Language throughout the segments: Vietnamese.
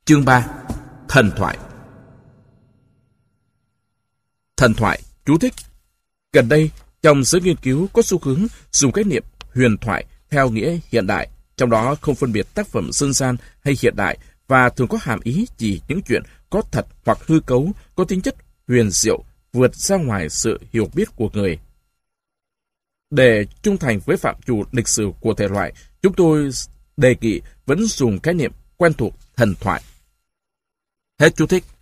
Chương 3. Thần thoại. Thần thoại, chú thích. Gần đây, trong giới nghiên cứu có xu hướng dùng khái niệm huyền thoại theo nghĩa hiện đại, trong đó không phân biệt tác phẩm dân gian hay hiện đại và thường có hàm ý chỉ những chuyện có thật hoặc hư cấu, có tính chất huyền diệu, vượt ra ngoài sự hiểu biết của người. Để trung thành với phạm trù lịch sử của thể loại, chúng tôi đề nghị vẫn dùng khái niệm quen thuộc thần thoại. Hết chú thích.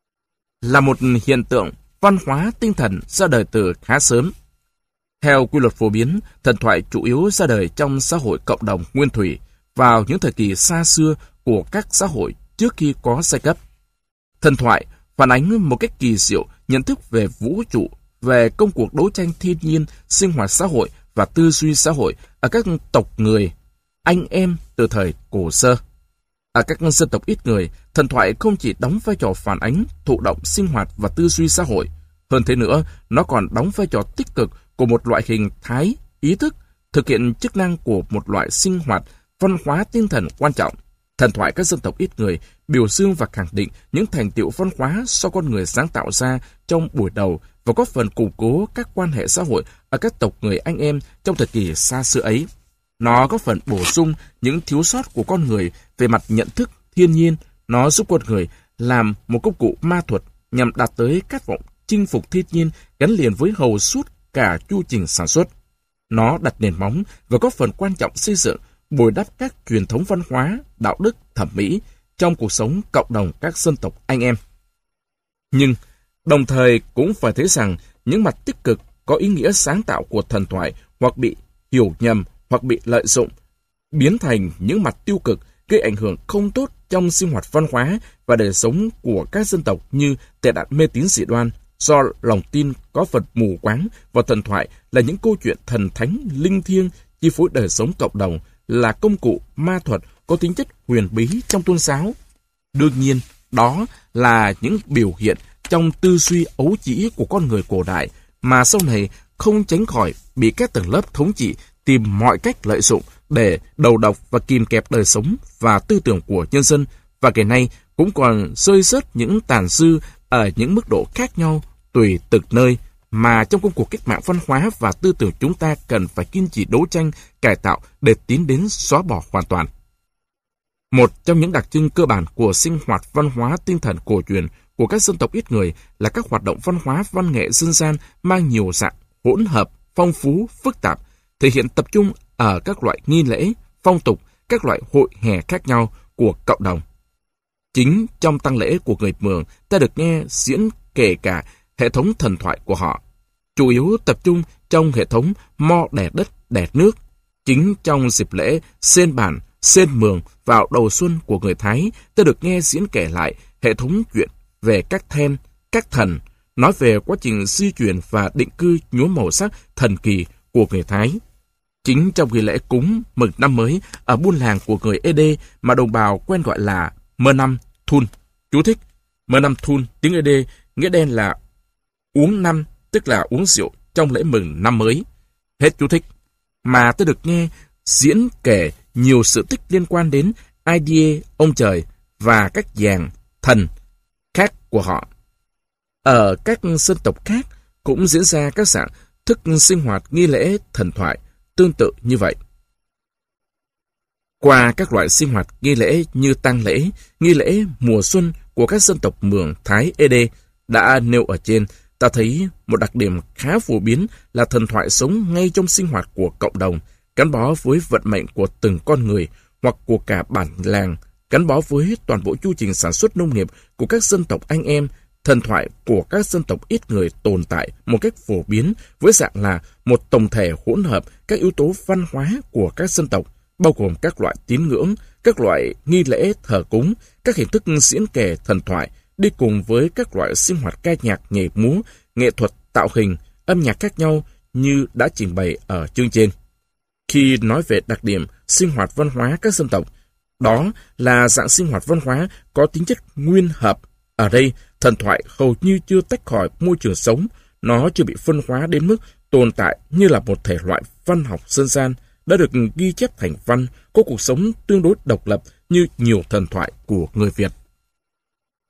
Là một hiện tượng văn hóa tinh thần ra đời từ khá sớm. Theo quy luật phổ biến, thần thoại chủ yếu ra đời trong xã hội cộng đồng nguyên thủy vào những thời kỳ xa xưa của các xã hội trước khi có giai cấp. Thần thoại phản ánh một cách kỳ diệu nhận thức về vũ trụ, về công cuộc đấu tranh thiên nhiên, sinh hoạt xã hội và tư duy xã hội ở các tộc người, anh em từ thời cổ xưa. Ở các dân tộc ít người, thần thoại không chỉ đóng vai trò phản ánh thụ động sinh hoạt và tư duy xã hội. Hơn thế nữa, nó còn đóng vai trò tích cực của một loại hình thái, ý thức, thực hiện chức năng của một loại sinh hoạt, văn hóa tinh thần quan trọng. Thần thoại các dân tộc ít người biểu dương và khẳng định những thành tựu văn hóa do con người sáng tạo ra trong buổi đầu và góp phần củng cố các quan hệ xã hội ở các tộc người anh em trong thời kỳ xa xưa ấy. Nó góp phần bổ sung những thiếu sót của con người về mặt nhận thức thiên nhiên. Nó giúp con người làm một công cụ ma thuật nhằm đạt tới khát vọng chinh phục thiên nhiên gắn liền với hầu suốt cả chu trình sản xuất. Nó đặt nền móng và góp phần quan trọng xây dựng, bồi đắp các truyền thống văn hóa, đạo đức, thẩm mỹ trong cuộc sống cộng đồng các dân tộc anh em. Nhưng đồng thời cũng phải thấy rằng những mặt tích cực có ý nghĩa sáng tạo của thần thoại hoặc bị hiểu nhầm hoặc bị lợi dụng, biến thành những mặt tiêu cực gây ảnh hưởng không tốt trong sinh hoạt văn hóa và đời sống của các dân tộc như tệ nạn mê tín dị đoan, do lòng tin có phần mù quáng vào thần thoại là những câu chuyện thần thánh linh thiêng chi phối đời sống cộng đồng, là công cụ ma thuật có tính chất huyền bí trong tôn giáo. Đương nhiên, đó là những biểu hiện trong tư duy ấu trĩ của con người cổ đại mà sau này không tránh khỏi bị các tầng lớp thống trị tìm mọi cách lợi dụng để đầu độc và kìm kẹp đời sống và tư tưởng của nhân dân, và ngày nay cũng còn rơi rớt những tàn dư ở những mức độ khác nhau tùy từng nơi mà trong công cuộc cách mạng văn hóa và tư tưởng chúng ta cần phải kiên trì đấu tranh, cải tạo để tiến đến xóa bỏ hoàn toàn. Một trong những đặc trưng cơ bản của sinh hoạt văn hóa tinh thần cổ truyền của các dân tộc ít người là các hoạt động văn hóa văn nghệ dân gian mang nhiều dạng, hỗn hợp, phong phú, phức tạp, thể hiện tập trung ở các loại nghi lễ, phong tục, các loại hội hè khác nhau của cộng đồng. Chính trong tang lễ của người Mường, ta được nghe diễn kể cả hệ thống thần thoại của họ, chủ yếu tập trung trong hệ thống mo đẻ đất đẻ nước. Chính trong dịp lễ Sên Bản, Sên Mường vào đầu xuân của người Thái, ta được nghe diễn kể lại hệ thống chuyện về các then, các thần, nói về quá trình di chuyển và định cư nhuốm màu sắc thần kỳ của người Thái. Chính trong nghi lễ cúng mừng năm mới ở buôn làng của người Ede mà đồng bào quen gọi là Mơ Năm Thun. Chú thích: Mơ Năm Thun tiếng Ede nghĩa đen là uống năm, tức là uống rượu trong lễ mừng năm mới. Hết chú thích. Mà tôi được nghe diễn kể nhiều sự tích liên quan đến Aidie, ông trời và các dàn thần khác của họ. Ở các dân tộc khác cũng diễn ra các dạng thức sinh hoạt nghi lễ thần thoại tương tự như vậy. Qua các loại sinh hoạt nghi lễ như tang lễ, nghi lễ mùa xuân của các dân tộc Mường, Thái, Ede đã nêu ở trên, ta thấy một đặc điểm khá phổ biến là thần thoại sống ngay trong sinh hoạt của cộng đồng, gắn bó với vận mệnh của từng con người hoặc của cả bản làng, gắn bó với toàn bộ chu trình sản xuất nông nghiệp của các dân tộc anh em. Thần thoại của các dân tộc ít người tồn tại một cách phổ biến với dạng là một tổng thể hỗn hợp các yếu tố văn hóa của các dân tộc, bao gồm các loại tín ngưỡng, các loại nghi lễ thờ cúng, các hình thức diễn kể thần thoại, đi cùng với các loại sinh hoạt ca nhạc, nhảy múa, nghệ thuật tạo hình, âm nhạc khác nhau như đã trình bày ở chương trên. Khi nói về đặc điểm sinh hoạt văn hóa các dân tộc, đó là dạng sinh hoạt văn hóa có tính chất nguyên hợp. Ở đây, thần thoại hầu như chưa tách khỏi môi trường sống, nó chưa bị phân hóa đến mức tồn tại như là một thể loại văn học dân gian đã được ghi chép thành văn, có cuộc sống tương đối độc lập như nhiều thần thoại của người Việt.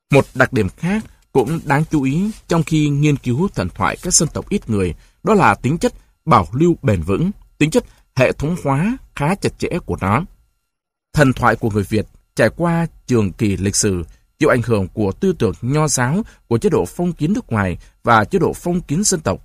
Một đặc điểm khác cũng đáng chú ý trong khi nghiên cứu thần thoại các dân tộc ít người, đó là tính chất bảo lưu bền vững, tính chất hệ thống hóa khá chặt chẽ của nó. Thần thoại của người Việt trải qua trường kỳ lịch sử, chịu ảnh hưởng của tư tưởng nho giáo, của chế độ phong kiến nước ngoài và chế độ phong kiến dân tộc.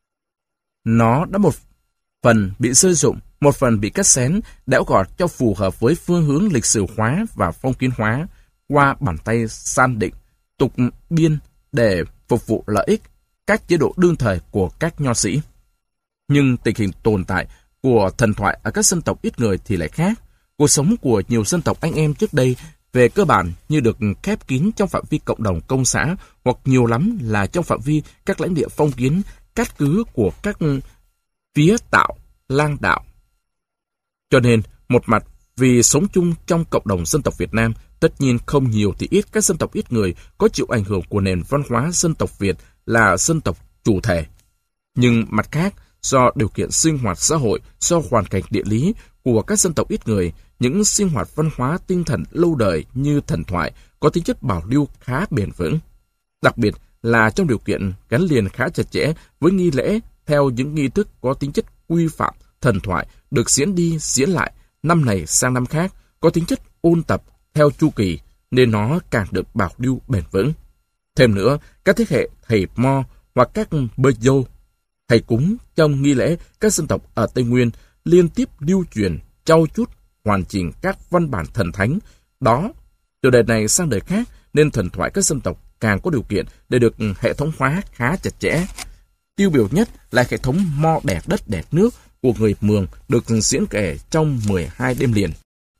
Nó đã một phần bị rơi rụng, một phần bị cắt xén, đẽo gọt cho phù hợp với phương hướng lịch sử hóa và phong kiến hóa qua bàn tay san định, tục biên để phục vụ lợi ích các chế độ đương thời của các nho sĩ. Nhưng tình hình tồn tại của thần thoại ở các dân tộc ít người thì lại khác. Cuộc sống của nhiều dân tộc anh em trước đây về cơ bản như được khép kín trong phạm vi cộng đồng công xã, hoặc nhiều lắm là trong phạm vi các lãnh địa phong kiến cát cứ của các phía tạo, lang đạo. Cho nên, một mặt vì sống chung trong cộng đồng dân tộc Việt Nam, tất nhiên không nhiều thì ít các dân tộc ít người có chịu ảnh hưởng của nền văn hóa dân tộc Việt là dân tộc chủ thể. Nhưng mặt khác, do điều kiện sinh hoạt xã hội, do hoàn cảnh địa lý của các dân tộc ít người, những sinh hoạt văn hóa tinh thần lâu đời như thần thoại có tính chất bảo lưu khá bền vững. Đặc biệt là trong điều kiện gắn liền khá chặt chẽ với nghi lễ theo những nghi thức có tính chất quy phạm, thần thoại được diễn đi diễn lại năm này sang năm khác, có tính chất ôn tập theo chu kỳ nên nó càng được bảo lưu bền vững. Thêm nữa, các thế hệ thầy mo hoặc các bơ dô, thầy cúng trong nghi lễ các dân tộc ở Tây Nguyên liên tiếp lưu truyền, trau chuốt, hoàn chỉnh các văn bản thần thánh. Đó, từ đời này sang đời khác nên thần thoại các dân tộc càng có điều kiện để được hệ thống hóa khá chặt chẽ. Tiêu biểu nhất là hệ thống mo đẻ đất đẻ nước của người Mường được diễn kể trong 12 đêm liền.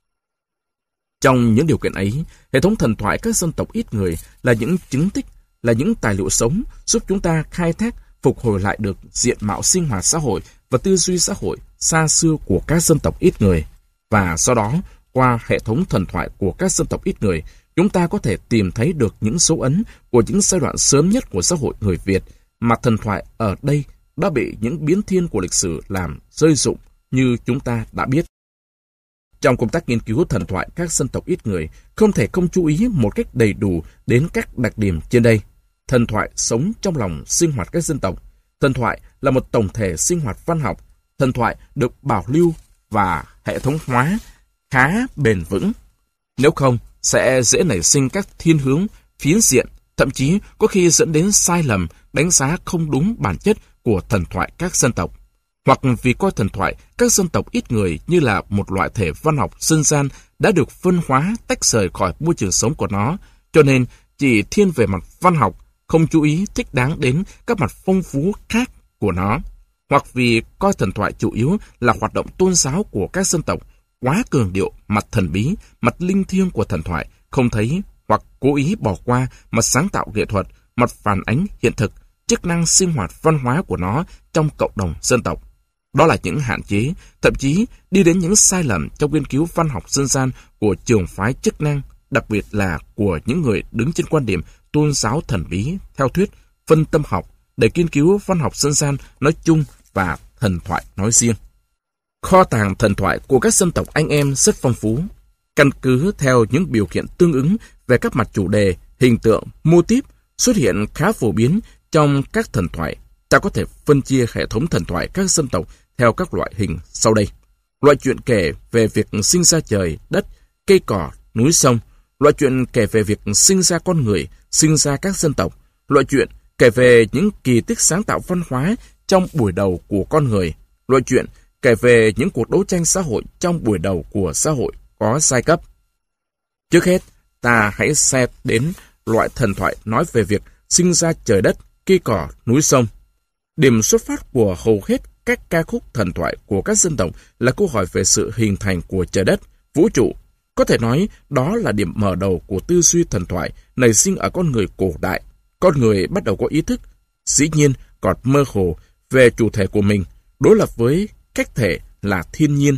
Trong những điều kiện ấy, hệ thống thần thoại các dân tộc ít người là những chứng tích, là những tài liệu sống giúp chúng ta khai thác, phục hồi lại được diện mạo sinh hoạt xã hội và tư duy xã hội xa xưa của các dân tộc ít người. Và sau đó, qua hệ thống thần thoại của các dân tộc ít người, chúng ta có thể tìm thấy được những dấu ấn của những giai đoạn sớm nhất của xã hội người Việt, mà thần thoại ở đây đã bị những biến thiên của lịch sử làm rơi rụng như chúng ta đã biết. Trong công tác nghiên cứu thần thoại các dân tộc ít người, không thể không chú ý một cách đầy đủ đến các đặc điểm trên đây. Thần thoại sống trong lòng sinh hoạt các dân tộc. Thần thoại là một tổng thể sinh hoạt văn học. Thần thoại được bảo lưu và hệ thống hóa khá bền vững. Nếu không, sẽ dễ nảy sinh các thiên hướng, phiến diện, thậm chí có khi dẫn đến sai lầm, đánh giá không đúng bản chất của thần thoại các dân tộc. Hoặc vì coi thần thoại các dân tộc ít người như là một loại thể văn học dân gian đã được phân hóa tách rời khỏi môi trường sống của nó, cho nên chỉ thiên về mặt văn học, không chú ý thích đáng đến các mặt phong phú khác của nó. Hoặc vì coi thần thoại chủ yếu là hoạt động tôn giáo của các dân tộc, quá cường điệu mặt thần bí, mặt linh thiêng của thần thoại, không thấy hoặc cố ý bỏ qua mặt sáng tạo nghệ thuật, mặt phản ánh hiện thực, chức năng sinh hoạt văn hóa của nó trong cộng đồng dân tộc. Đó là những hạn chế, thậm chí đi đến những sai lầm trong nghiên cứu văn học dân gian của trường phái chức năng, đặc biệt là của những người đứng trên quan điểm tôn giáo thần bí theo thuyết phân tâm học để nghiên cứu văn học dân gian nói chung và thần thoại nói riêng. Kho tàng thần thoại của các dân tộc anh em rất phong phú. Căn cứ theo những biểu hiện tương ứng về các mặt chủ đề, hình tượng, mô típ xuất hiện khá phổ biến trong các thần thoại, ta có thể phân chia hệ thống thần thoại các dân tộc theo các loại hình sau đây. Loại chuyện kể về việc sinh ra trời, đất, cây cỏ, núi sông. Loại chuyện kể về việc sinh ra con người, sinh ra các dân tộc. Loại chuyện kể về những kỳ tích sáng tạo văn hóa trong buổi đầu của con người. Loại chuyện kể về những cuộc đấu tranh xã hội trong buổi đầu của xã hội có giai cấp. Trước hết, ta hãy xét đến loại thần thoại nói về việc sinh ra trời đất, cây cỏ, núi sông. Điểm xuất phát của hầu hết các ca khúc thần thoại của các dân tộc là câu hỏi về sự hình thành của trời đất, vũ trụ. Có thể nói đó là điểm mở đầu của tư duy thần thoại nảy sinh ở con người cổ đại. Con người bắt đầu có ý thức, dĩ nhiên còn mơ hồ về chủ thể của mình, đối lập với cách thể là thiên nhiên,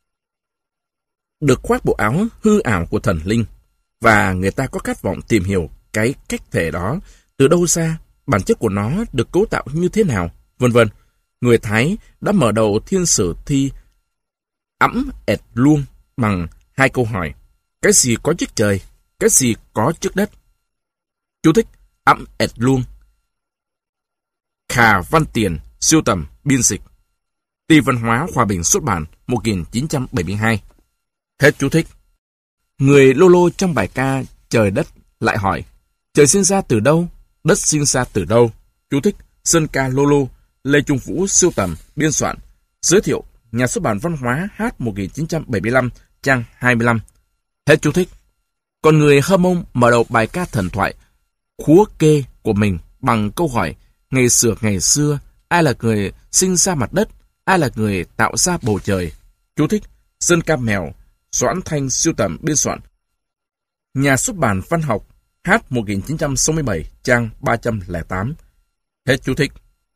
được khoác bộ áo hư ảo của thần linh. Và người ta có khát vọng tìm hiểu cái cách thể đó, từ đâu ra, bản chất của nó được cấu tạo như thế nào, vân vân. Người Thái đã mở đầu thiên sử thi ẵm ẹt luông bằng hai câu hỏi: cái gì có trước trời, cái gì có trước đất? Chú thích: Ẵm ẹt luôn. Khà Văn Tiền, sưu tầm, biên dịch. Ty Văn hóa Hòa Bình xuất bản 1972. Hết chú thích. Người Lolo trong bài ca Trời Đất lại hỏi: trời sinh ra từ đâu? Đất sinh ra từ đâu? Chú thích: Sơn ca Lolo, Lê Trung Vũ sưu tầm, biên soạn. Giới thiệu: Nhà xuất bản Văn hóa H 1975, trang 25. Hết chú thích. Còn người Hơ Mông mở đầu bài ca thần thoại Khúa Kê của mình bằng câu hỏi: ngày xưa, ai là người sinh ra mặt đất? Ai là người tạo ra bầu trời? Chú thích: Sơn ca Mèo, Doãn Thanh sưu tầm, biên soạn. Nhà xuất bản Văn học H 1967, trang 308. Hết chú thích.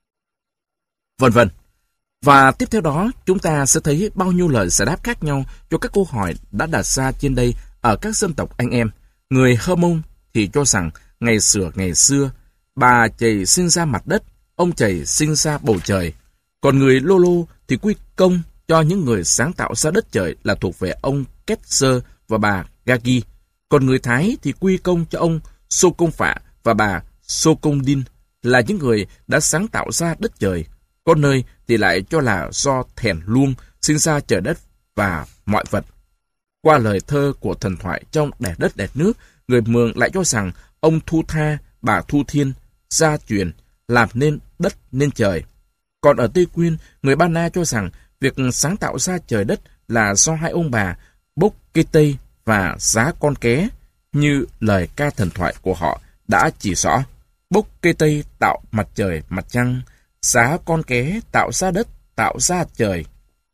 Vân vân. Và tiếp theo đó, chúng ta sẽ thấy bao nhiêu lời giải đáp khác nhau cho các câu hỏi đã đặt ra trên đây ở các dân tộc anh em. Người Hơ Mông thì cho rằng ngày xưa, bà chày sinh ra mặt đất, ông chày sinh ra bầu trời. Còn người Lolo thì quy công cho những người sáng tạo ra đất trời là thuộc về ông Ketzer và bà Gagi. Còn người Thái thì quy công cho ông Sô Công Phạ và bà Sô Công Đinh là những người đã sáng tạo ra đất trời. Có nơi thì lại cho là do Thèn Luông sinh ra trời đất và mọi vật. Qua lời thơ của thần thoại trong Đẻ Đất Đẻ Nước, người Mường lại cho rằng ông Thu Tha, bà Thu Thiên, gia truyền, làm nên đất nên trời. Còn ở Tây Quyên, người Ba Na cho rằng việc sáng tạo ra trời đất là do hai ông bà Bốc Kê Tây và Giá Con Ké, như lời ca thần thoại của họ đã chỉ rõ. Bốc Kê Tây tạo mặt trời, mặt trăng, Giá Con Ké tạo ra đất, tạo ra trời.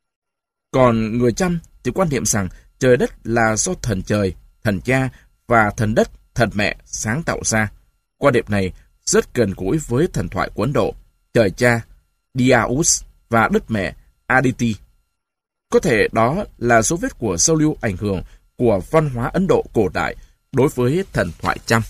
Còn người Chăm thì quan niệm rằng trời đất là do thần trời, thần cha và thần đất, thần mẹ sáng tạo ra. Quan niệm này rất gần gũi với thần thoại của Ấn Độ, trời cha Dyaus và đất mẹ Aditi. Có thể đó là dấu vết của giao lưu ảnh hưởng của văn hóa Ấn Độ cổ đại đối với thần thoại Chăm.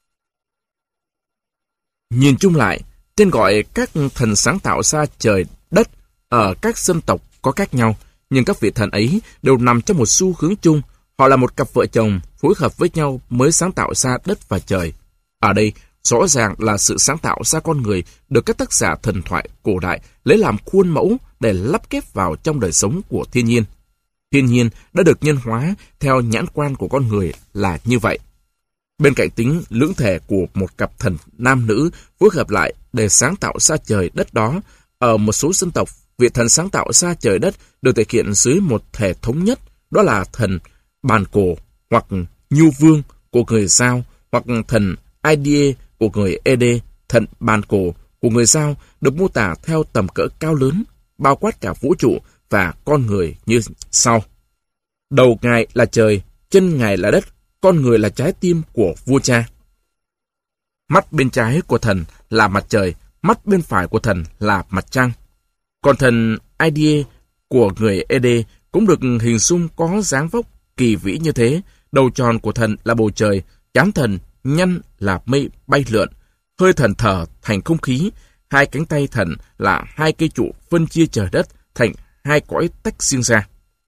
Nhìn chung lại, tên gọi các thần sáng tạo ra trời đất ở các dân tộc có khác nhau, nhưng các vị thần ấy đều nằm trong một xu hướng chung. Họ là một cặp vợ chồng phối hợp với nhau mới sáng tạo ra đất và trời. Ở đây, rõ ràng là sự sáng tạo ra con người được các tác giả thần thoại cổ đại lấy làm khuôn mẫu để lắp ghép vào trong đời sống của thiên nhiên. Thiên nhiên đã được nhân hóa theo nhãn quan của con người là như vậy. Bên cạnh tính lưỡng thể của một cặp thần nam nữ phối hợp lại để sáng tạo ra trời đất đó, ở một số dân tộc, vị thần sáng tạo ra trời đất được thể hiện dưới một thể thống nhất, đó là thần Bàn Cổ hoặc Nhu Vương của người Dao, hoặc thần Aidie của người Ede. Thần Bàn Cổ của người Dao được mô tả theo tầm cỡ cao lớn, bao quát cả vũ trụ và con người như sau. Đầu ngài là trời, chân ngài là đất, con người là trái tim của vua cha. Mắt bên trái của thần là mặt trời, mắt bên phải của thần là mặt trăng. Còn thần Aidie của người Ede cũng được hình dung có dáng vóc kỳ vĩ như thế. Đầu tròn của thần là bầu trời, trán thần nhăn là mây bay lượn, hơi thần thở thành không khí, hai cánh tay thần là hai cây trụ phân chia trời đất thành hai cõi tách riêng ra.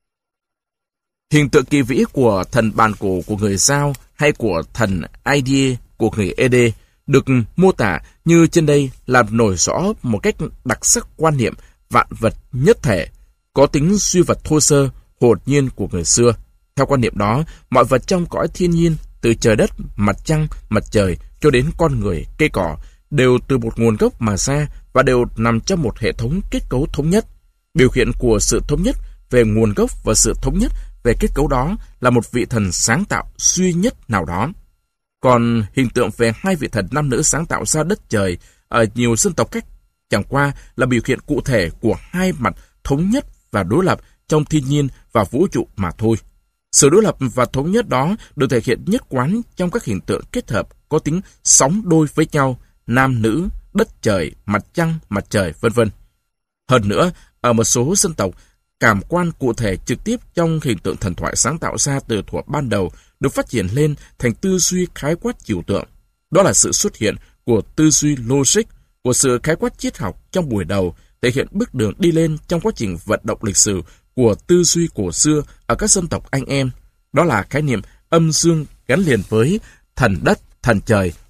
Hình tượng kỳ vĩ của thần Bàn Cổ của người Dao hay của thần Aidie của người Ede được mô tả như trên đây làm nổi rõ một cách đặc sắc quan niệm vạn vật nhất thể, có tính duy vật thô sơ, hồn nhiên của người xưa. Theo quan niệm đó, mọi vật trong cõi thiên nhiên, từ trời đất, mặt trăng, mặt trời cho đến con người, cây cỏ, đều từ một nguồn gốc mà ra và đều nằm trong một hệ thống kết cấu thống nhất. Biểu hiện của sự thống nhất về nguồn gốc và sự thống nhất về kết cấu đó là một vị thần sáng tạo duy nhất nào đó. Còn hình tượng về hai vị thần nam nữ sáng tạo ra đất trời ở nhiều dân tộc khác chẳng qua là biểu hiện cụ thể của hai mặt thống nhất và đối lập trong thiên nhiên và vũ trụ mà thôi. Sự đối lập và thống nhất đó được thể hiện nhất quán trong các hiện tượng kết hợp có tính sóng đôi với nhau, nam nữ, đất trời, mặt trăng, mặt trời, vân vân. Hơn nữa, ở một số dân tộc, cảm quan cụ thể trực tiếp trong hình tượng thần thoại sáng tạo ra từ thuở ban đầu được phát triển lên thành tư duy khái quát trừu tượng. Đó là sự xuất hiện của tư duy logic, của sự khái quát triết học trong buổi đầu, thể hiện bước đường đi lên trong quá trình vận động lịch sử của tư duy cổ xưa ở các dân tộc anh em. Đó là khái niệm âm dương gắn liền với thần đất, thần trời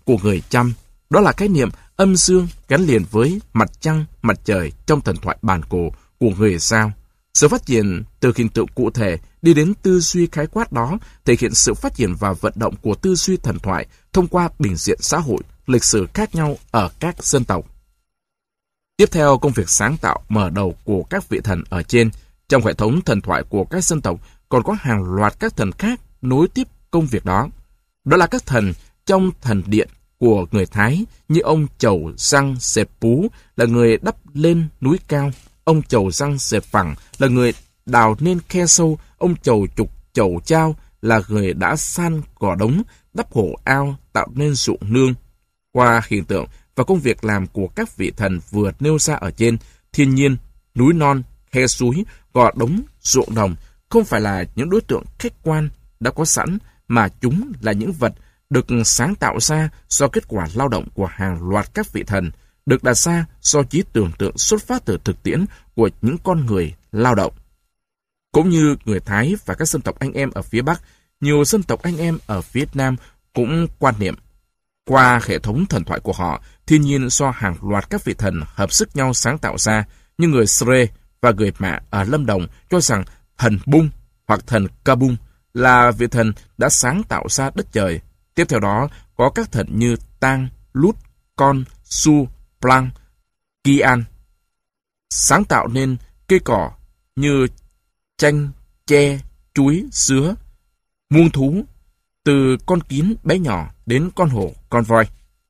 của người Chăm. Đó là khái niệm âm dương gắn liền với mặt trăng, mặt trời trong thần thoại bản cổ của người Dao. Sự phát triển từ hình tượng cụ thể đi đến tư duy khái quát đó thể hiện sự phát triển và vận động của tư duy thần thoại thông qua bình diện xã hội, lịch sử khác nhau ở các dân tộc. Tiếp theo công việc sáng tạo mở đầu của các vị thần ở trên, trong hệ thống thần thoại của các dân tộc còn có hàng loạt các thần khác nối tiếp công việc đó. Đó là các thần trong thần điện của người Thái như ông Chầu Răng Sẹp Pú là người đắp lên núi cao, ông Chầu Răng Sẹp Phẳng là người đào nên khe sâu, ông Chầu Trục Chầu Chao là người đã san gò đống, đắp hồ ao tạo nên ruộng nương. Qua hiện tượng và công việc làm của các vị thần vừa nêu ra ở trên, thiên nhiên, núi non, khe suối, gò đống, ruộng đồng không phải là những đối tượng khách quan đã có sẵn, mà chúng là những vật được sáng tạo ra do kết quả lao động của hàng loạt các vị thần, được đặt ra do trí tưởng tượng xuất phát từ thực tiễn của những con người lao động. Cũng như người Thái và các dân tộc anh em ở phía Bắc, nhiều dân tộc anh em ở phía Nam cũng quan niệm qua hệ thống thần thoại của họ, thiên nhiên do hàng loạt các vị thần hợp sức nhau sáng tạo ra, như người Sre và người Mạ ở Lâm Đồng cho rằng thần Bung hoặc thần Ca Bung là vị thần đã sáng tạo ra đất trời. Tiếp theo đó có các thần như Tang, Lut, Con, Su, Plang, Kian, sáng tạo nên cây cỏ như chanh, tre, chuối, sứa, muông thú, từ con kiến bé nhỏ đến con hổ, con voi.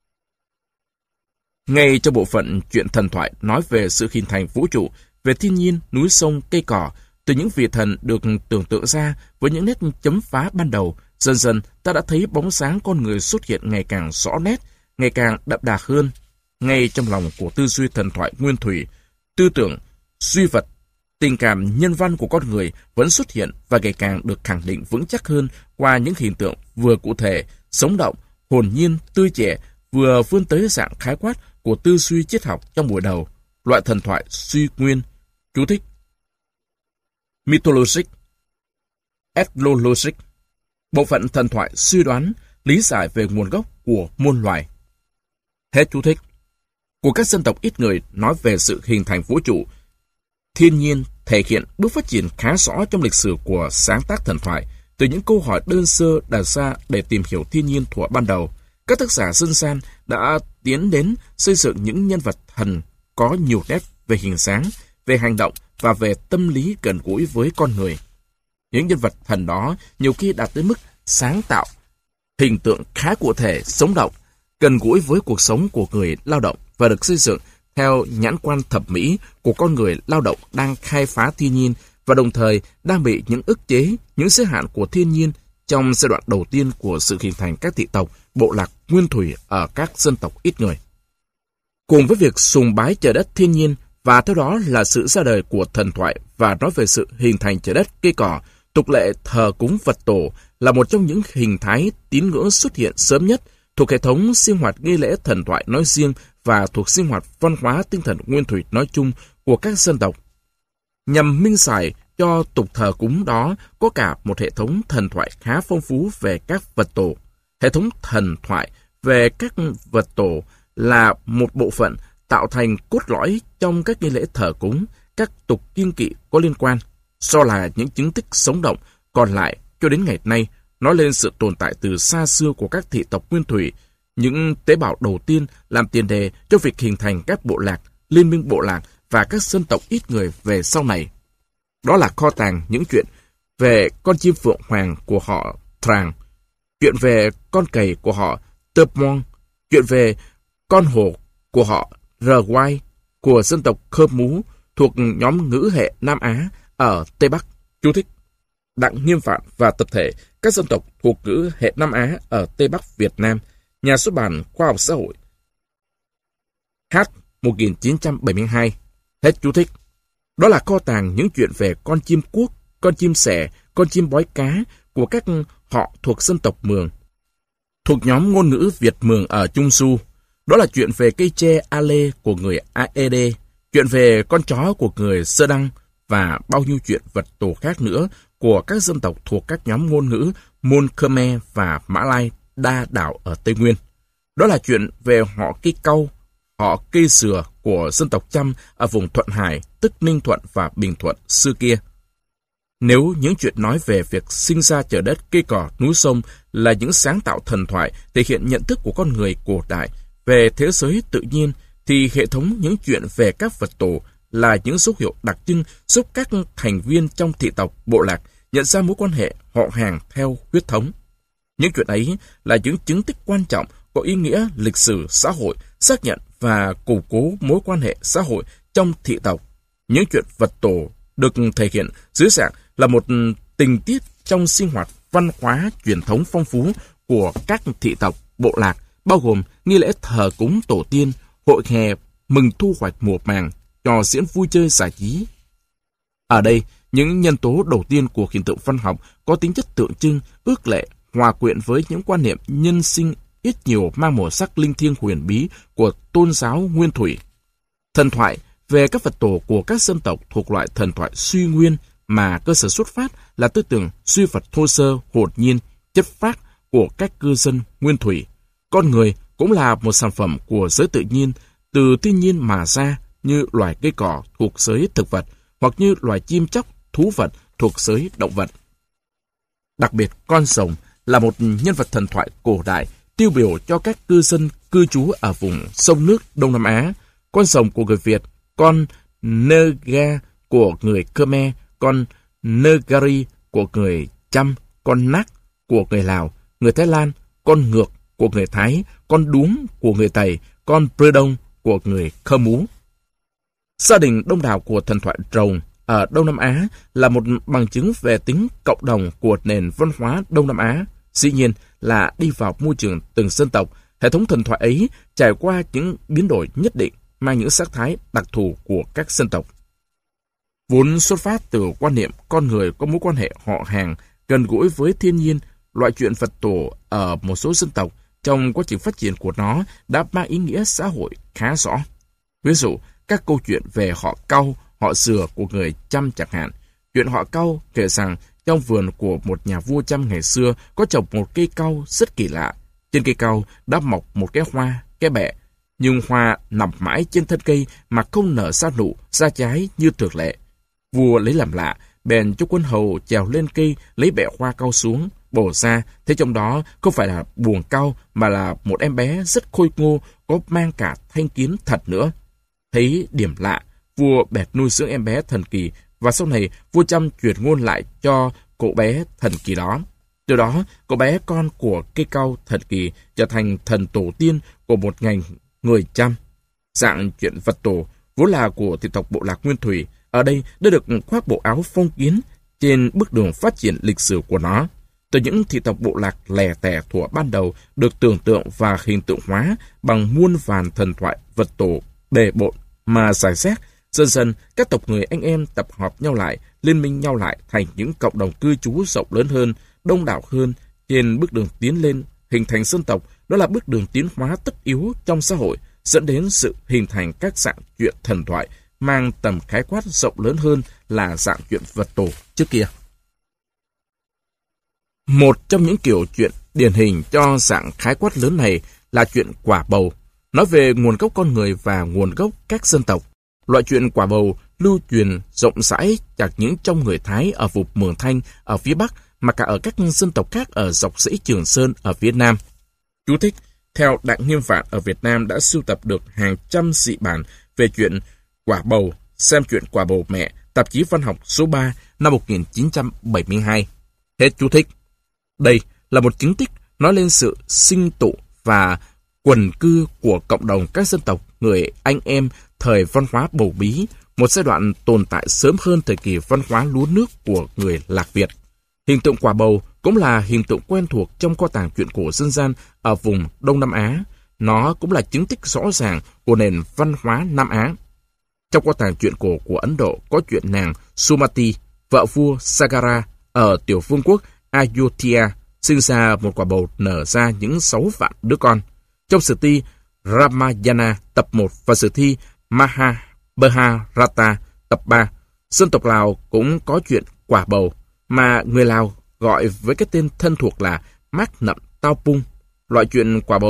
Ngay trong bộ phận chuyện thần thoại nói về sự hình thành vũ trụ, về thiên nhiên, núi sông, cây cỏ, từ những vị thần được tưởng tượng ra với những nét chấm phá ban đầu, dần dần ta đã thấy bóng dáng con người xuất hiện ngày càng rõ nét, ngày càng đậm đà hơn. Ngay trong lòng của tư duy thần thoại nguyên thủy, tư tưởng, duy vật, tình cảm nhân văn của con người vẫn xuất hiện và ngày càng được khẳng định vững chắc hơn qua những hình tượng vừa cụ thể, sống động, hồn nhiên, tươi trẻ, vừa vươn tới dạng khái quát của tư duy triết học trong buổi đầu. Loại thần thoại suy nguyên. Chú thích: Mythologic, Ethnologic. Bộ phận thần thoại suy đoán, lý giải về nguồn gốc của muôn loài. Hết chú thích. Của các dân tộc ít người nói về sự hình thành vũ trụ, thiên nhiên thể hiện bước phát triển khá rõ trong lịch sử của sáng tác thần thoại, từ những câu hỏi đơn sơ đặt ra để tìm hiểu thiên nhiên thuở ban đầu. Các tác giả dân gian đã tiến đến xây dựng những nhân vật thần có nhiều nét về hình dáng, về hành động và về tâm lý gần gũi với con người. Những nhân vật thần đó nhiều khi đạt tới mức sáng tạo, hình tượng khá cụ thể, sống động, gần gũi với cuộc sống của người lao động và được xây dựng theo nhãn quan thẩm mỹ của con người lao động đang khai phá thiên nhiên và đồng thời đang bị những ức chế, những giới hạn của thiên nhiên trong giai đoạn đầu tiên của sự hình thành các thị tộc, bộ lạc nguyên thủy ở các dân tộc ít người. Cùng với việc sùng bái trời đất thiên nhiên và theo đó là sự ra đời của thần thoại và nói về sự hình thành trời đất cây cỏ, tục lệ thờ cúng vật tổ là một trong những hình thái tín ngưỡng xuất hiện sớm nhất thuộc hệ thống sinh hoạt nghi lễ thần thoại nói riêng và thuộc sinh hoạt văn hóa tinh thần nguyên thủy nói chung của các dân tộc. Nhằm minh giải cho tục thờ cúng đó có cả một hệ thống thần thoại khá phong phú về các vật tổ. Hệ thống thần thoại về các vật tổ là một bộ phận tạo thành cốt lõi trong các nghi lễ thờ cúng, các tục kiêng kỵ có liên quan, do là những chứng tích sống động còn lại cho đến ngày nay, nói lên sự tồn tại từ xa xưa của các thị tộc nguyên thủy, những tế bào đầu tiên làm tiền đề cho việc hình thành các bộ lạc, liên minh bộ lạc và các dân tộc ít người về sau này. Đó là kho tàng những chuyện về con chim phượng hoàng của họ Trang, chuyện về con cầy của họ Tepmong, chuyện về con hổ của họ Rwai của dân tộc Khơ Mú thuộc nhóm ngữ hệ Nam Á ở Tây Bắc. Chú thích: Đặng Nghiêm Phạn và tập thể các dân tộc thuộc ngữ hệ Nam Á ở Tây Bắc Việt Nam, Nhà xuất bản Khoa học Xã hội, H. 1972. Hết chú thích. Đó là kho tàng những chuyện về con chim cuốc, con chim sẻ, con chim bói cá của các họ thuộc dân tộc Mường, thuộc nhóm ngôn ngữ Việt Mường ở Trung Du. Đó là chuyện về cây tre Ale của người Aed, chuyện về con chó của người Sơ Đăng và bao nhiêu chuyện vật tổ khác nữa của các dân tộc thuộc các nhóm ngôn ngữ Môn Khmer và Mã Lai đa đảo ở Tây Nguyên. Đó là chuyện về họ Cây Cau, họ Cây Sừa của dân tộc Chăm ở vùng Thuận Hải, tức Ninh Thuận và Bình Thuận xưa kia. Nếu những chuyện nói về việc sinh ra trời đất, cây cỏ, núi sông là những sáng tạo thần thoại thể hiện nhận thức của con người cổ đại về thế giới tự nhiên, thì hệ thống những chuyện về các Phật tổ là những dấu hiệu đặc trưng giúp các thành viên trong thị tộc bộ lạc nhận ra mối quan hệ họ hàng theo huyết thống. Những chuyện ấy là những chứng tích quan trọng có ý nghĩa lịch sử xã hội, xác nhận và củng cố mối quan hệ xã hội trong thị tộc. Những chuyện Phật tổ được thể hiện dưới dạng là một tình tiết trong sinh hoạt văn hóa truyền thống phong phú của các thị tộc bộ lạc, bao gồm nghi lễ thờ cúng tổ tiên, hội hè mừng thu hoạch mùa màng, trò diễn vui chơi giải trí. Ở đây, những nhân tố đầu tiên của hiện tượng văn học có tính chất tượng trưng, ước lệ, hòa quyện với những quan niệm nhân sinh ít nhiều mang màu sắc linh thiêng huyền bí của tôn giáo nguyên thủy. Thần thoại về các Phật tổ của các dân tộc thuộc loại thần thoại suy nguyên mà cơ sở xuất phát là tư tưởng suy Phật thô sơ, hồn nhiên, chất phác của các cư dân nguyên thủy. Con người cũng là một sản phẩm của giới tự nhiên, từ thiên nhiên mà ra, như loài cây cỏ thuộc giới thực vật, hoặc như loài chim chóc, thú vật thuộc giới động vật. Đặc biệt, con rồng là một nhân vật thần thoại cổ đại, tiêu biểu cho các cư dân cư trú ở vùng sông nước Đông Nam Á. Con rồng của người Việt, con Naga của người Khmer, con Nagari của người Chăm, con Nak của người Lào, người Thái Lan, con ngược của người Thái, con đuống của người Tày, con Prơ Đông của người Khơ Mú. Gia đình đông đảo của thần thoại rồng ở Đông Nam Á là một bằng chứng về tính cộng đồng của nền văn hóa Đông Nam Á. Dĩ nhiên là đi vào môi trường từng dân tộc, hệ thống thần thoại ấy trải qua những biến đổi nhất định, mang những sắc thái đặc thù của các dân tộc. Vốn xuất phát từ quan niệm con người có mối quan hệ họ hàng gần gũi với thiên nhiên, loại chuyện Phật tổ ở một số dân tộc trong quá trình phát triển của nó đã mang ý nghĩa xã hội khá rõ. Ví dụ, các câu chuyện về họ Cau, họ Sừa của người Chăm chẳng hạn. Chuyện họ Cau kể rằng trong vườn của một nhà vua Chăm ngày xưa có trồng một cây cau rất kỳ lạ. Trên cây cau đã mọc một cái hoa, cái bẹ, nhưng hoa nằm mãi trên thân cây mà không nở ra nụ, ra trái như thường lệ. Vua lấy làm lạ, bèn cho quân hầu trèo lên cây lấy bẹ hoa cau xuống, bổ ra, thế trong đó không phải là buồng cau mà là một em bé rất khôi ngô, có mang cả thanh kiếm thật nữa. Thấy điểm lạ, vua bèn nuôi dưỡng em bé thần kỳ, và sau này vua Chăm truyền ngôn lại cho cậu bé thần kỳ đó. Từ đó, cậu bé con của cây cau thần kỳ trở thành thần tổ tiên của một ngành người Chăm. Dạng chuyện Phật tổ vốn là của thị tộc bộ lạc nguyên thủy, ở đây đã được khoác bộ áo phong kiến trên bước đường phát triển lịch sử của nó. Từ những thị tộc bộ lạc lẻ tẻ thuở ban đầu được tưởng tượng và hình tượng hóa bằng muôn vàn thần thoại vật tổ bề bộn mà giải rác, dần dần các tộc người anh em tập hợp nhau lại, liên minh nhau lại thành những cộng đồng cư trú rộng lớn hơn, đông đảo hơn trên bước đường tiến lên hình thành dân tộc. Đó là bước đường tiến hóa tất yếu trong xã hội, dẫn đến sự hình thành các dạng chuyện thần thoại mang tầm khái quát rộng lớn hơn là dạng chuyện vật tổ trước kia. Một trong những kiểu chuyện điển hình cho dạng khái quát lớn này là chuyện quả bầu, nói về nguồn gốc con người và nguồn gốc các dân tộc. Loại chuyện quả bầu lưu truyền rộng rãi chẳng những trong người Thái ở vùng Mường Thanh ở phía Bắc, mà cả ở các dân tộc khác ở dọc dãy Trường Sơn ở phía Nam. Chú thích: theo Đặng Nghiêm Vạn ở Việt Nam đã sưu tập được hàng trăm dị bản về chuyện quả bầu, xem chuyện quả bầu mẹ, tạp chí văn học số 3 năm 1972. Hết chú thích. Đây là một chứng tích nói lên sự sinh tụ và quần cư của cộng đồng các dân tộc người anh em thời văn hóa bầu bí, một giai đoạn tồn tại sớm hơn thời kỳ văn hóa lúa nước của người Lạc Việt. Hình tượng quả bầu cũng là hình tượng quen thuộc trong kho tàng truyện cổ dân gian ở vùng Đông Nam Á. Nó cũng là chứng tích rõ ràng của nền văn hóa Nam Á. Trong kho tàng truyện cổ của Ấn Độ có chuyện nàng Sumati, vợ vua Sagara ở tiểu vương quốc Ayodhya, sinh ra một quả bầu nở ra những 6 vạn đứa con. Trong sử thi Ramayana tập 1 và sử thi Mahabharata tập 3, dân tộc Lào cũng có chuyện quả bầu, mà người Lào gọi với cái tên thân thuộc là Mác Nậm Tao Pung. Loại chuyện quả bầu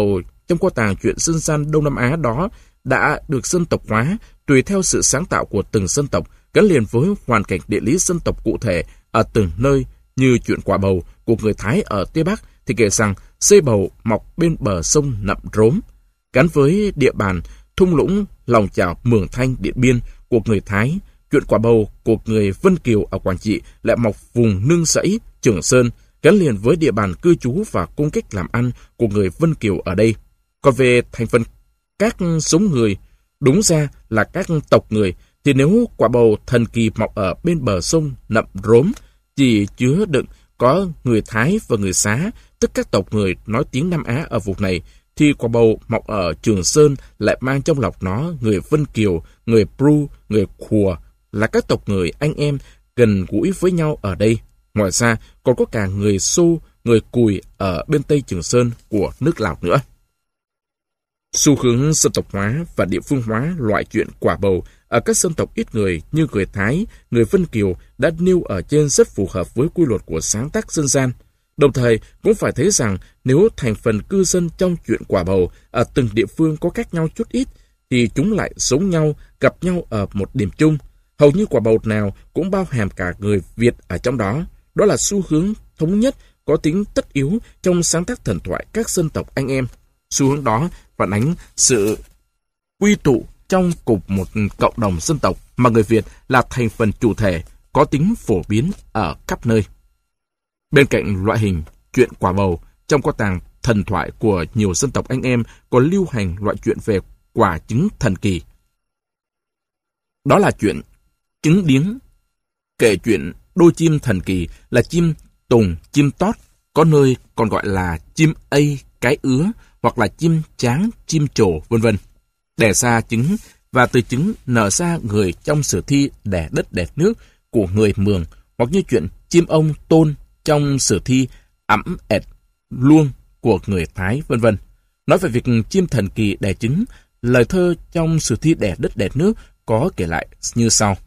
trong kho tàng truyện dân gian Đông Nam Á đó đã được dân tộc hóa tùy theo sự sáng tạo của từng dân tộc, gắn liền với hoàn cảnh địa lý dân tộc cụ thể ở từng nơi. Như chuyện quả bầu của người Thái ở Tây Bắc thì kể rằng xây bầu mọc bên bờ sông Nậm Rốm, gắn với địa bàn thung lũng Lòng Chảo, Mường Thanh, Điện Biên của người Thái. Chuyện quả bầu của người Vân Kiều ở Quảng Trị lại mọc vùng nương rẫy Trường Sơn, gắn liền với địa bàn cư trú và cung cách làm ăn của người Vân Kiều ở đây. Còn về thành phần các giống người, đúng ra là các tộc người, thì nếu quả bầu thần kỳ mọc ở bên bờ sông Nậm Rốm chỉ chứa đựng có người Thái và người Xá, tức các tộc người nói tiếng Nam Á ở vùng này, thì quả bầu mọc ở Trường Sơn lại mang trong lọc nó người Vân Kiều, người Pru, người Khùa, là các tộc người anh em gần gũi với nhau ở đây. Ngoài ra còn có cả người Xô, người Cùi ở bên Tây Trường Sơn của nước Lào nữa. Xu hướng dân tộc hóa và địa phương hóa loại chuyện quả bầu ở các dân tộc ít người như người Thái, người Vân Kiều đã nêu ở trên rất phù hợp với quy luật của sáng tác dân gian. Đồng thời cũng phải thấy rằng nếu thành phần cư dân trong chuyện quả bầu ở từng địa phương có khác nhau chút ít, thì chúng lại giống nhau, gặp nhau ở một điểm chung. Hầu như quả bầu nào cũng bao hàm cả người Việt ở trong đó. Đó là xu hướng thống nhất có tính tất yếu trong sáng tác thần thoại các dân tộc anh em. Xu hướng đó phản ánh sự quy tụ trong cùng một cộng đồng dân tộc mà người Việt là thành phần chủ thể, có tính phổ biến ở khắp nơi. Bên cạnh loại hình chuyện quả bầu, trong kho tàng thần thoại của nhiều dân tộc anh em còn lưu hành loại chuyện về quả trứng thần kỳ. Đó là chuyện trứng điếng. Kể chuyện đôi chim thần kỳ là chim tùng, chim tót, có nơi còn gọi là chim ây, cái ứa, hoặc là chim tráng, chim trổ, vân vân, đẻ ra trứng và từ trứng nở ra người trong sử thi Đẻ Đất Đẻ Nước của người Mường, hoặc như chuyện chim ông Tôn trong sử thi Ẵm Ẹt Luông của người Thái, vân vân. Nói về việc chim thần kỳ đẻ trứng, lời thơ trong sử thi Đẻ Đất Đẻ Nước có kể lại như sau.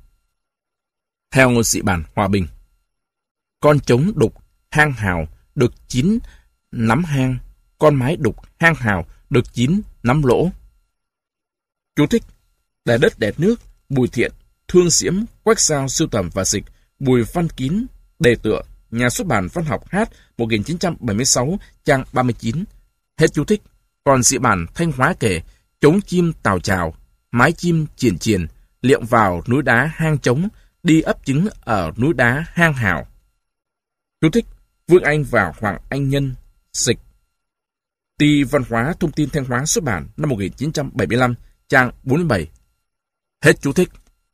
Theo dị bản Hòa Bình: con trống đục hang hào được 9 nắm hang, con mái đục hang hào được 9 nắm lỗ. Chú thích: Đẻ Đất Đẻ Nước, Bùi Thiện, Thương Diễm, Quách Giao sưu tầm và dịch, Bùi Văn Kín, đề tựa, Nhà xuất bản Văn học H, 1976, trang 39. Hết chú thích. Còn dị bản Thanh Hóa kể: trống chim tào trào, mái chim triển triển, liệng vào núi đá hang trống, đi ấp trứng ở núi đá hang hào. Chú thích: Vương Anh và Hoàng Anh Nhân, dịch. Ty Văn hóa Thông tin Thanh Hóa xuất bản năm 1975, trang 47. Hết chú thích.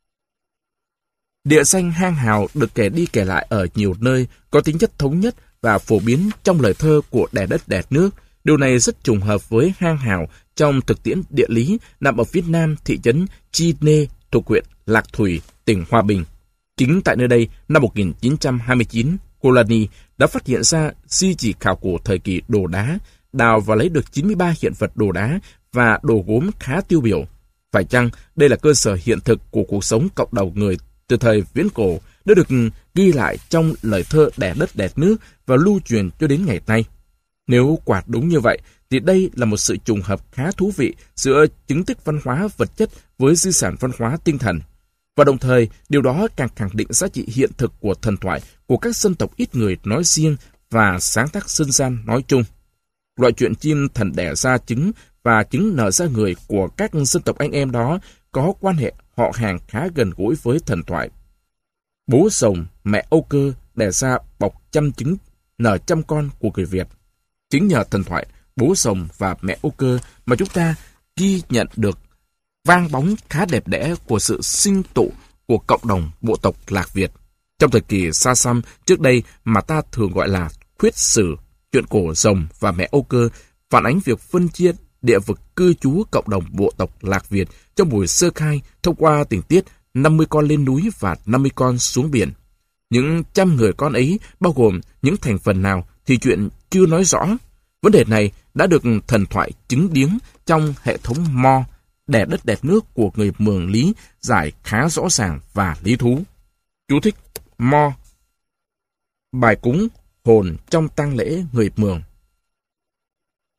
Địa danh hang hào được kể đi kể lại ở nhiều nơi, có tính chất thống nhất và phổ biến trong lời thơ của Đẻ Đất Đẻ Nước. Điều này rất trùng hợp với hang hào trong thực tiễn địa lý nằm ở phía nam thị trấn Chi Nê thuộc huyện Lạc Thủy, tỉnh Hòa Bình. Chính tại nơi đây, năm 1929, Colani đã phát hiện ra di chỉ khảo cổ thời kỳ đồ đá, đào và lấy được 93 hiện vật đồ đá và đồ gốm khá tiêu biểu. Phải chăng đây là cơ sở hiện thực của cuộc sống cộng đồng người từ thời viễn cổ đã được ghi lại trong lời thơ Đẻ Đất Đẻ Nước và lưu truyền cho đến ngày nay? Nếu quả đúng như vậy, thì đây là một sự trùng hợp khá thú vị giữa chứng tích văn hóa vật chất với di sản văn hóa tinh thần. Và đồng thời, điều đó càng khẳng định giá trị hiện thực của thần thoại của các dân tộc ít người nói riêng và sáng tác dân gian nói chung. Loại chuyện chim thần đẻ ra trứng và trứng nở ra người của các dân tộc anh em đó có quan hệ họ hàng khá gần gũi với thần thoại. Bố rồng, mẹ Âu Cơ đẻ ra bọc trăm trứng, nở trăm con của người Việt. Chính nhờ thần thoại bố rồng và mẹ Âu Cơ mà chúng ta ghi nhận được vang bóng khá đẹp đẽ của sự sinh tụ của cộng đồng bộ tộc Lạc Việt. Trong thời kỳ xa xăm trước đây mà ta thường gọi là khuyết sử, chuyện cổ rồng và mẹ Âu Cơ phản ánh việc phân chia địa vực cư trú cộng đồng bộ tộc Lạc Việt trong buổi sơ khai thông qua tình tiết 50 con lên núi và 50 con xuống biển. Những trăm người con ấy bao gồm những thành phần nào thì chuyện chưa nói rõ. Vấn đề này đã được thần thoại trứng điếng trong hệ thống Mo, Đẻ Đất Đẻ Nước của người Mường Lý giải khá rõ ràng và lý thú. Chú thích: Mo, bài cúng hồn trong tang lễ người Mường.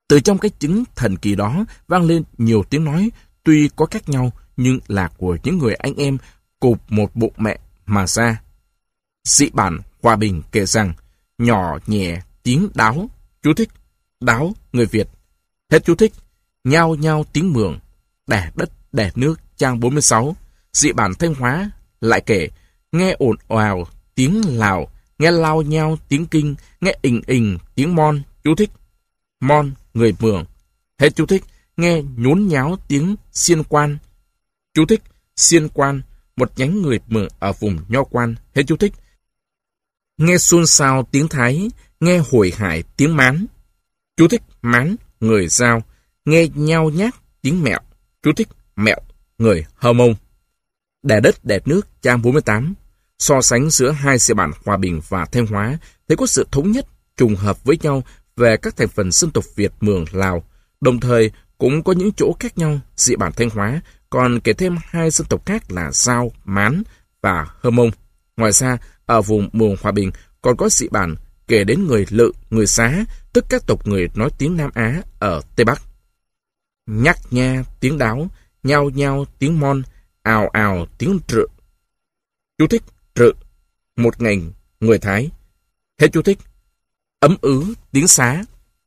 Từ trong cái chứng thần kỳ đó vang lên nhiều tiếng nói tuy có khác nhau nhưng là của những người anh em cùng một bụng mẹ mà ra. Sĩ bản Hòa Bình kể rằng, nhỏ nhẹ tiếng đáo, chú thích, đáo người Việt. Hết chú thích. Nhao nhao tiếng Mường, đẻ đất đẻ nước, trang 46. Dị bản Thanh Hóa lại kể, nghe ồn ào tiếng Lào, nghe lao nhao tiếng Kinh, nghe ình ình tiếng Mon, chú thích. Mon người Mường. Hết chú thích. Nghe nhốn nháo tiếng Xiên Quan, chú thích. Xiên Quan, một nhánh người Mường ở vùng Nho Quan. Hết chú thích. Nghe xôn xao tiếng Thái, nghe hồi hải tiếng Mán, chú thích. Mán người Dao. Nghe nhao nhác tiếng Mẹo, chú thích. Mẹo người Hơ Mông. Đẻ đất đẻ nước, trang 48. So sánh giữa hai sĩ bản Hòa Bình và Thanh Hóa thấy có sự thống nhất trùng hợp với nhau về các thành phần dân tộc Việt, Mường, Lào, đồng thời cũng có những chỗ khác nhau. Sĩ bản Thanh Hóa còn kể thêm hai dân tộc khác là Dao, Mán và Hơ Mông. Ngoài ra, ở vùng Mường Hòa Bình còn có sĩ bản kể đến người Lự, người Xá, tức các tộc người nói tiếng Nam Á ở Tây Bắc. Nhắc nha tiếng Đáo, nhao nhao tiếng Mon, ào ào tiếng Trự. Chú thích. Trự, một ngành người Thái. Hết chú thích. Ấm ứ tiếng Xá.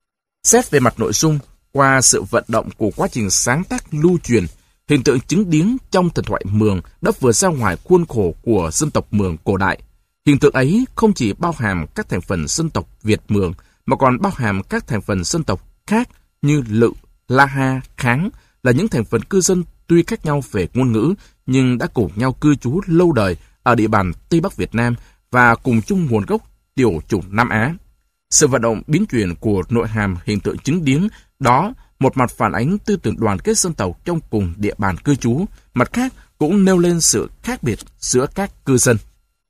Xét về mặt nội dung, qua sự vận động của quá trình sáng tác lưu truyền, hiện tượng chứng điếng trong thần thoại Mường đã vượt ra ngoài khuôn khổ của dân tộc Mường cổ đại. Hiện tượng ấy không chỉ bao hàm các thành phần dân tộc Việt Mường, mà còn bao hàm các thành phần dân tộc khác như Lự, La Ha, Kháng, là những thành phần cư dân tuy khác nhau về ngôn ngữ, nhưng đã cùng nhau cư trú lâu đời ở địa bàn Tây Bắc Việt Nam và cùng chung nguồn gốc tiểu chủng Nam Á. Sự vận động biến chuyển của nội hàm hiện tượng chứng điếng đó một mặt phản ánh tư tưởng đoàn kết dân tộc trong cùng địa bàn cư trú, mặt khác cũng nêu lên sự khác biệt giữa các cư dân.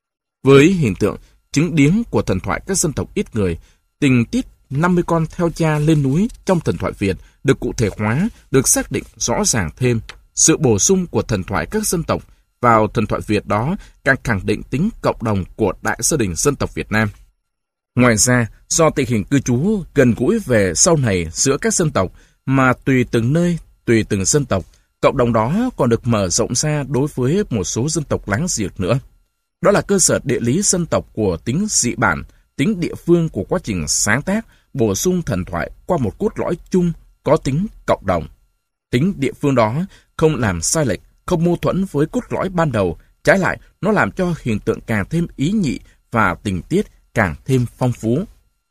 Với hiện tượng chứng điếng của thần thoại các dân tộc ít người, tình tiết 50 con theo cha lên núi trong thần thoại Việt được cụ thể hóa, được xác định rõ ràng thêm. Sự bổ sung của thần thoại các dân tộc vào thần thoại Việt đó càng khẳng định tính cộng đồng của đại gia đình dân tộc Việt Nam. Ngoài ra, do tình hình cư trú gần gũi về sau này giữa các dân tộc mà tùy từng nơi, tùy từng dân tộc, cộng đồng đó còn được mở rộng ra đối với một số dân tộc láng giềng nữa. Đó là cơ sở địa lý dân tộc của tính dị bản, tính địa phương của quá trình sáng tác, bổ sung thần thoại qua một cốt lõi chung có tính cộng đồng. Tính địa phương đó không làm sai lệch, không mâu thuẫn với cốt lõi ban đầu, trái lại nó làm cho hiện tượng càng thêm ý nhị và tình tiết càng thêm phong phú.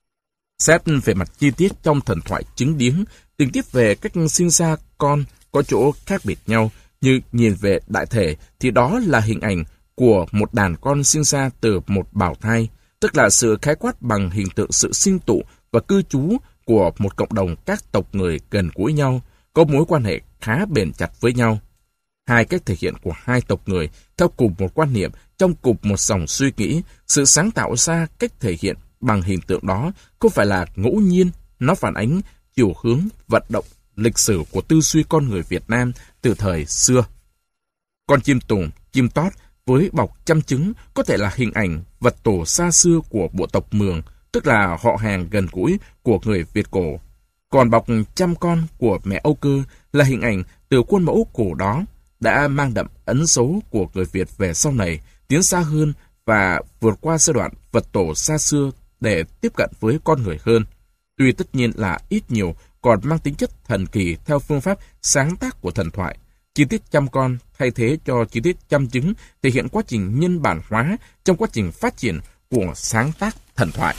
Xét về mặt chi tiết trong thần thoại chứng điếng, tình tiết về cách sinh ra con có chỗ khác biệt nhau, như nhìn về đại thể thì đó là hình ảnh của một đàn con sinh ra từ một bào thai, tức là sự khái quát bằng hiện tượng sự sinh tụ và cư trú của một cộng đồng các tộc người gần gũi nhau, có mối quan hệ khá bền chặt với nhau. Hai cách thể hiện của hai tộc người theo cùng một quan niệm, trong cùng một dòng suy nghĩ, sự sáng tạo ra cách thể hiện bằng hiện tượng đó không phải là ngẫu nhiên, nó phản ánh chiều hướng vận động lịch sử của tư duy con người Việt Nam từ thời xưa. Con chim tùng, chim tót với bọc chăm trứng có thể là hình ảnh vật tổ xa xưa của bộ tộc Mường, tức là họ hàng gần gũi của người Việt cổ. Còn bọc chăm con của mẹ Âu Cơ là hình ảnh từ khuôn mẫu cổ đó đã mang đậm ấn dấu của người Việt về sau này, tiến xa hơn và vượt qua giai đoạn vật tổ xa xưa để tiếp cận với con người hơn. Tuy tất nhiên là ít nhiều còn mang tính chất thần kỳ theo phương pháp sáng tác của thần thoại. Chi tiết chăm con thay thế cho chi tiết chăm trứng thể hiện quá trình nhân bản hóa trong quá trình phát triển của sáng tác thần thoại.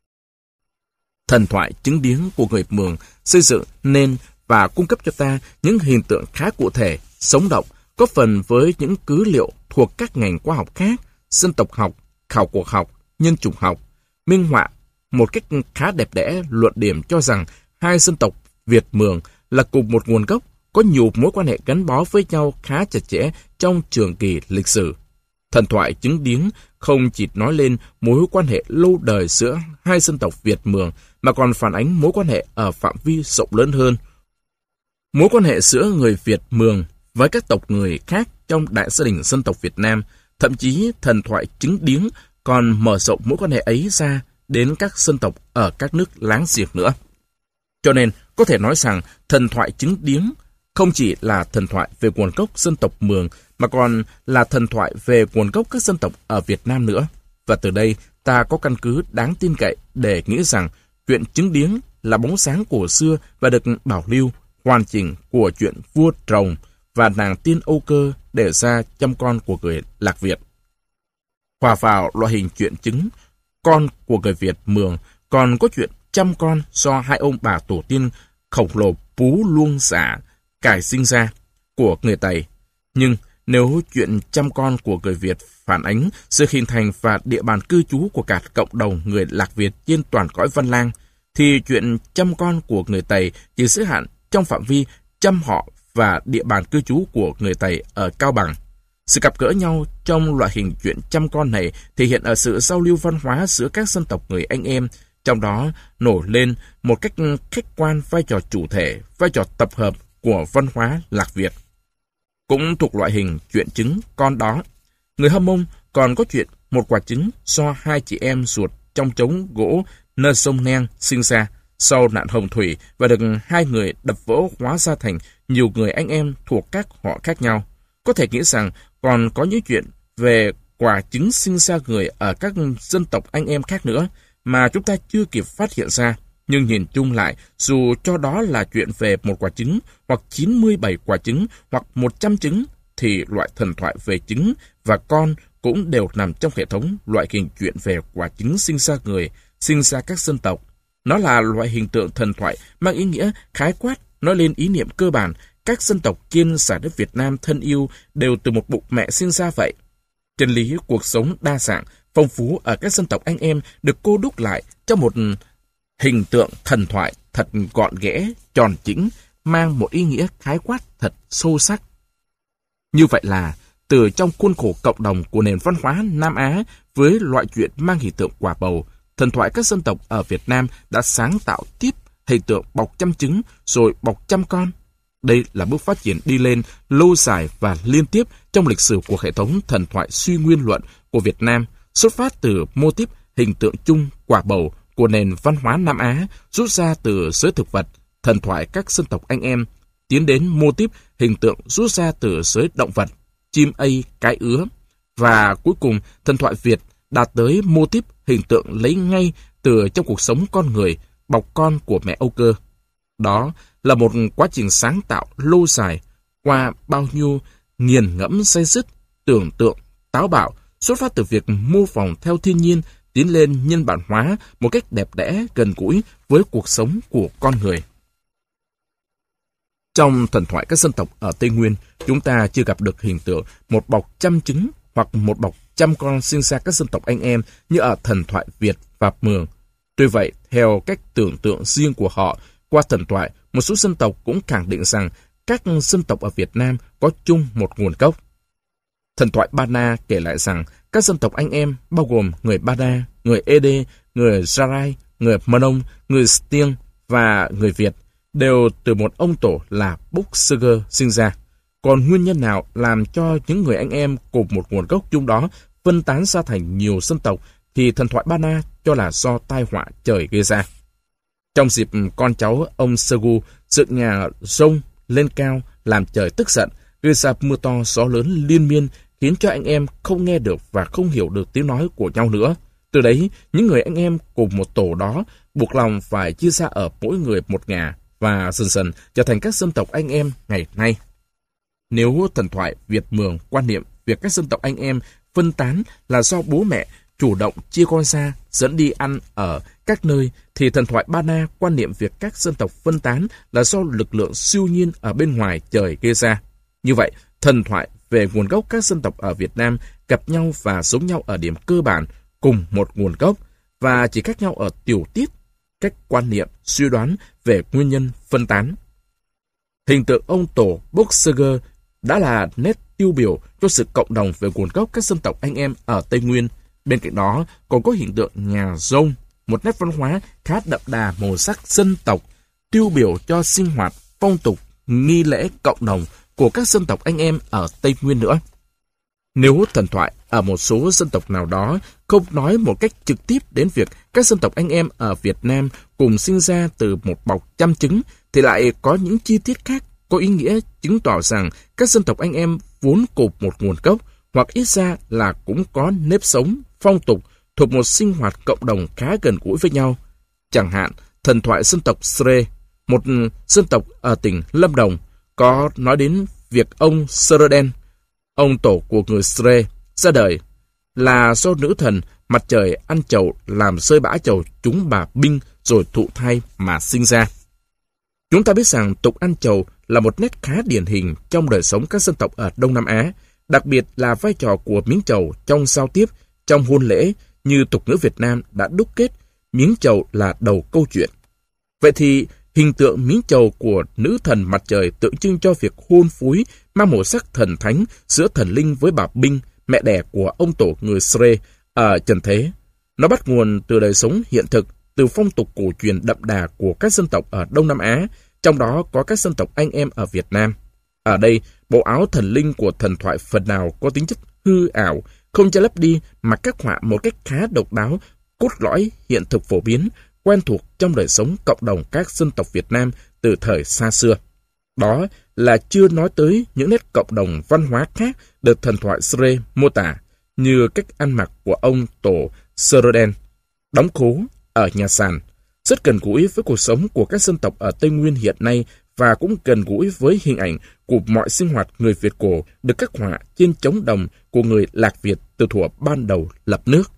Thần thoại chứng điếng của người Mường xây dựng nên và cung cấp cho ta những hiện tượng khá cụ thể, sống động, có phần với những cứ liệu thuộc các ngành khoa học khác, dân tộc học, khảo cổ học, nhân chủng học, minh họa một cách khá đẹp đẽ luận điểm cho rằng hai dân tộc Việt Mường là cùng một nguồn gốc, có nhiều mối quan hệ gắn bó với nhau khá chặt chẽ trong trường kỳ lịch sử. Thần thoại chứng điếng không chỉ nói lên mối quan hệ lâu đời giữa hai dân tộc Việt Mường mà còn phản ánh mối quan hệ ở phạm vi rộng lớn hơn. Mối quan hệ giữa người Việt Mường với các tộc người khác trong đại gia đình dân tộc Việt Nam, thậm chí thần thoại chứng điếng còn mở rộng mối quan hệ ấy ra đến các dân tộc ở các nước láng giềng nữa. Cho nên, có thể nói rằng thần thoại Trứng Điếng không chỉ là thần thoại về nguồn gốc dân tộc Mường, mà còn là thần thoại về nguồn gốc các dân tộc ở Việt Nam nữa. Và từ đây, ta có căn cứ đáng tin cậy để nghĩ rằng chuyện Trứng Điếng là bóng sáng cổ xưa và được bảo lưu, hoàn chỉnh của chuyện vua Trồng và nàng tiên Âu Cơ để ra chăm con của người Lạc Việt. Hòa vào loại hình chuyện trứng con của người Việt Mường, còn có chuyện chăm con do hai ông bà tổ tiên khổng lồ Pú Luông Giả cải sinh ra của người Tây. Nhưng nếu chuyện chăm con của người Việt phản ánh sự hình thành và địa bàn cư trú của cả cộng đồng người Lạc Việt trên toàn cõi Văn Lang, thì chuyện chăm con của người Tây chỉ giới hạn trong phạm vi chăm họ và địa bàn cư trú của người Tây ở Cao Bằng. Sự gặp gỡ nhau trong loại hình chuyện chăm con này thể hiện ở sự giao lưu văn hóa giữa các dân tộc người anh em, trong đó nổi lên một cách khách quan vai trò chủ thể, vai trò tập hợp của văn hóa Lạc Việt. Cũng thuộc loại hình chuyện trứng con đó, người Hâm Mông còn có chuyện một quả trứng do hai chị em ruột trong trống gỗ nơi sông Neng sinh ra sau nạn hồng thủy và được hai người đập vỡ hóa ra thành nhiều người anh em thuộc các họ khác nhau. Có thể nghĩ rằng còn có những chuyện về quả trứng sinh ra người ở các dân tộc anh em khác nữa mà chúng ta chưa kịp phát hiện ra. Nhưng nhìn chung lại, dù cho đó là chuyện về một quả trứng, hoặc 97 quả trứng, hoặc 100 trứng, thì loại thần thoại về trứng và con cũng đều nằm trong hệ thống loại hình chuyện về quả trứng sinh ra người, sinh ra các dân tộc. Nó là loại hình tượng thần thoại mang ý nghĩa khái quát, nói lên ý niệm cơ bản các dân tộc trên giải đất Việt Nam thân yêu đều từ một bụng mẹ sinh ra vậy. Chân lý cuộc sống đa dạng, phong phú ở các dân tộc anh em được cô đúc lại trong một hình tượng thần thoại thật gọn ghẽ, tròn chỉnh, mang một ý nghĩa khái quát thật sâu sắc. Như vậy là, từ trong khuôn khổ cộng đồng của nền văn hóa Nam Á với loại chuyện mang hình tượng quả bầu, thần thoại các dân tộc ở Việt Nam đã sáng tạo tiếp hình tượng bọc trăm trứng rồi bọc trăm con. Đây là bước phát triển đi lên lâu dài và liên tiếp trong lịch sử của hệ thống thần thoại suy nguyên luận của Việt Nam, xuất phát từ mô típ hình tượng chung quả bầu của nền văn hóa Nam Á, rút ra từ giới thực vật, thần thoại các dân tộc anh em, tiến đến mô típ hình tượng rút ra từ giới động vật, chim ây, cái ứa, và cuối cùng thần thoại Việt đạt tới mô típ hình tượng lấy ngay từ trong cuộc sống con người, bọc con của mẹ Âu Cơ. Đó là một quá trình sáng tạo lâu dài qua bao nhiêu nghiền ngẫm say sứt, tưởng tượng, táo bạo, xuất phát từ việc mô phỏng theo thiên nhiên, tiến lên nhân bản hóa một cách đẹp đẽ, gần gũi với cuộc sống của con người. Trong thần thoại các dân tộc ở Tây Nguyên, chúng ta chưa gặp được hình tượng một bọc trăm trứng hoặc một bọc trăm con sinh ra các dân tộc anh em như ở thần thoại Việt và Mường. Tuy vậy, theo cách tưởng tượng riêng của họ, qua thần thoại, một số dân tộc cũng khẳng định rằng các dân tộc ở Việt Nam có chung một nguồn gốc. Thần thoại Ba Na kể lại rằng các dân tộc anh em bao gồm người Ba Na, người Ede, người Sarai, người Mân, người Stiêng và người Việt đều từ một ông tổ là Búc Sơ Gơ sinh ra. Còn nguyên nhân nào làm cho những người anh em cùng một nguồn gốc chung đó phân tán ra thành nhiều dân tộc thì thần thoại Ba Na cho là do tai họa trời gây ra. Trong dịp con cháu ông Sơ Gu dựng nhà rông lên cao làm trời tức giận, gây ra mưa to gió lớn liên miên, khiến cho anh em không nghe được và không hiểu được tiếng nói của nhau nữa. Từ đấy, những người anh em cùng một tổ đó buộc lòng phải chia ra ở mỗi người một ngả và dần dần trở thành các dân tộc anh em ngày nay. Nếu thần thoại Việt Mường quan niệm việc các dân tộc anh em phân tán là do bố mẹ chủ động chia con ra dẫn đi ăn ở các nơi, thì thần thoại Ba Na quan niệm việc các dân tộc phân tán là do lực lượng siêu nhiên ở bên ngoài trời gây ra. Như vậy, thần thoại về nguồn gốc các dân tộc ở Việt Nam gặp nhau và giống nhau ở điểm cơ bản, cùng một nguồn gốc, và chỉ khác nhau ở tiểu tiết, cách quan niệm, suy đoán về nguyên nhân phân tán. Hình tượng ông tổ Boxerger đã là nét tiêu biểu cho sự cộng đồng về nguồn gốc các dân tộc anh em ở Tây Nguyên. Bên cạnh đó còn có hiện tượng nhà rông, một nét văn hóa khá đậm đà màu sắc dân tộc, tiêu biểu cho sinh hoạt, phong tục, nghi lễ cộng đồng của các dân tộc anh em ở Tây Nguyên nữa. Nếu thần thoại ở một số dân tộc nào đó không nói một cách trực tiếp đến việc các dân tộc anh em ở Việt Nam cùng sinh ra từ một bọc chăm trứng, thì lại có những chi tiết khác có ý nghĩa chứng tỏ rằng các dân tộc anh em vốn cùng một nguồn gốc, hoặc ít ra là cũng có nếp sống, phong tục thuộc một sinh hoạt cộng đồng khá gần gũi với nhau. Chẳng hạn, thần thoại dân tộc Sre, một dân tộc ở tỉnh Lâm Đồng, có nói đến việc ông Sreden, ông tổ của người Sre, ra đời là do nữ thần mặt trời ăn chầu làm rơi bã chầu chúng bà binh rồi thụ thai mà sinh ra. Chúng ta biết rằng tục ăn chầu là một nét khá điển hình trong đời sống các dân tộc ở Đông Nam Á, đặc biệt là vai trò của miếng chầu trong giao tiếp, trong hôn lễ, như tục ngữ Việt Nam đã đúc kết, miếng chầu là đầu câu chuyện. Vậy thì, hình tượng miếng chầu của nữ thần mặt trời tượng trưng cho việc hôn phối mang màu sắc thần thánh giữa thần linh với bà Binh, mẹ đẻ của ông tổ người Sre ở trần thế. Nó bắt nguồn từ đời sống hiện thực, từ phong tục cổ truyền đậm đà của các dân tộc ở Đông Nam Á, trong đó có các dân tộc anh em ở Việt Nam. Ở đây, bộ áo thần linh của thần thoại phần nào có tính chất hư ảo, không che lấp đi mà khắc họa một cách khá độc đáo, cốt lõi hiện thực phổ biến, quen thuộc trong đời sống cộng đồng các dân tộc Việt Nam từ thời xa xưa. Đó là chưa nói tới những nét cộng đồng văn hóa khác được thần thoại Sre mô tả, như cách ăn mặc của ông tổ Sreden, đóng khố ở nhà sàn, rất gần gũi với cuộc sống của các dân tộc ở Tây Nguyên hiện nay và cũng gần gũi với hình ảnh của mọi sinh hoạt người Việt cổ được khắc họa trên trống đồng của người Lạc Việt từ thuở ban đầu lập nước.